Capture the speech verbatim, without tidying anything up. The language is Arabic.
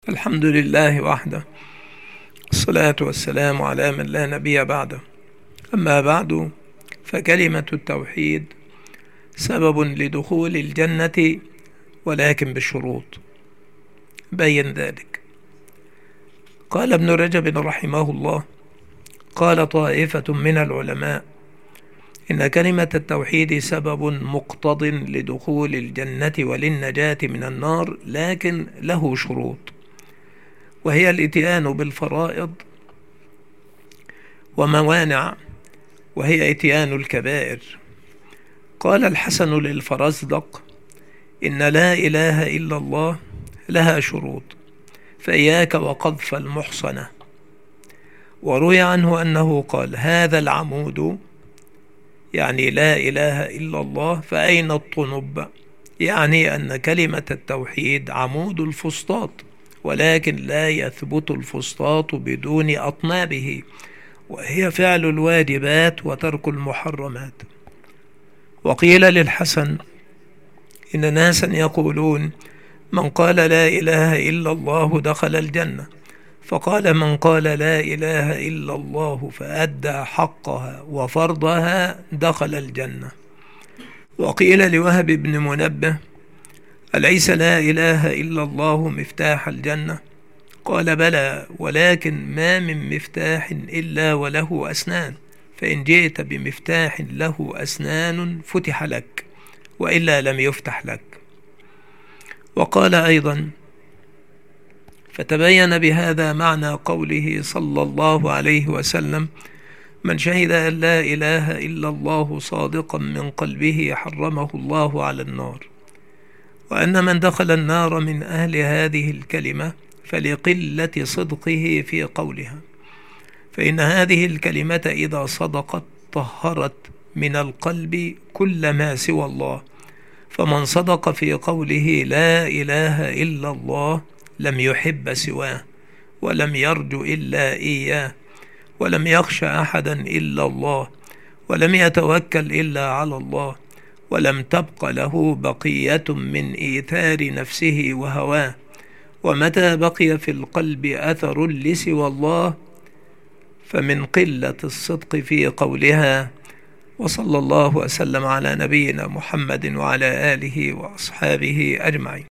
الحمد لله وحده، الصلاة والسلام على من لا نبي بعده. أما بعد، فكلمة التوحيد سبب لدخول الجنة ولكن بشروط بين ذلك. قال ابن رجب رحمه الله: قال طائفة من العلماء إن كلمة التوحيد سبب مقتض لدخول الجنة وللنجاة من النار، لكن له شروط، وهي الاتيان بالفرائض وموانع، وهي اتيان الكبائر. قال الحسن للفرزدق: إن لا إله إلا الله لها شروط، فإياك وقذف المحصنة. وروي عنه أنه قال: هذا العمود، يعني لا إله إلا الله، فأين الطنب؟ يعني أن كلمة التوحيد عمود الفسطاط، ولكن لا يثبت الفسطاط بدون أطنابه، وهي فعل الواجبات وترك المحرمات. وقيل للحسن: إن ناسا يقولون من قال لا إله إلا الله دخل الجنة، فقال: من قال لا إله إلا الله فأدى حقها وفرضها دخل الجنة. وقيل لوهب بن منبه: أليس لا إله إلا الله مفتاح الجنة؟ قال: بلى، ولكن ما من مفتاح إلا وله أسنان، فإن جئت بمفتاح له أسنان فتح لك، وإلا لم يفتح لك. وقال أيضا: فتبين بهذا معنى قوله صلى الله عليه وسلم: من شهد أن لا إله إلا الله صادقا من قلبه حرمه الله على النار، وأن من دخل النار من أهل هذه الكلمة فلقلة صدقه في قولها، فإن هذه الكلمة إذا صدقت طهرت من القلب كل ما سوى الله. فمن صدق في قوله لا إله إلا الله لم يحب سواه، ولم يرجو إلا إياه، ولم يخش أحدا إلا الله، ولم يتوكل إلا على الله، ولم تبق له بقية من إيثار نفسه وهواه. ومتى بقي في القلب أثر لسوى الله فمن قلة الصدق في قولها. وصلى الله وسلم على نبينا محمد وعلى آله وأصحابه أجمعين.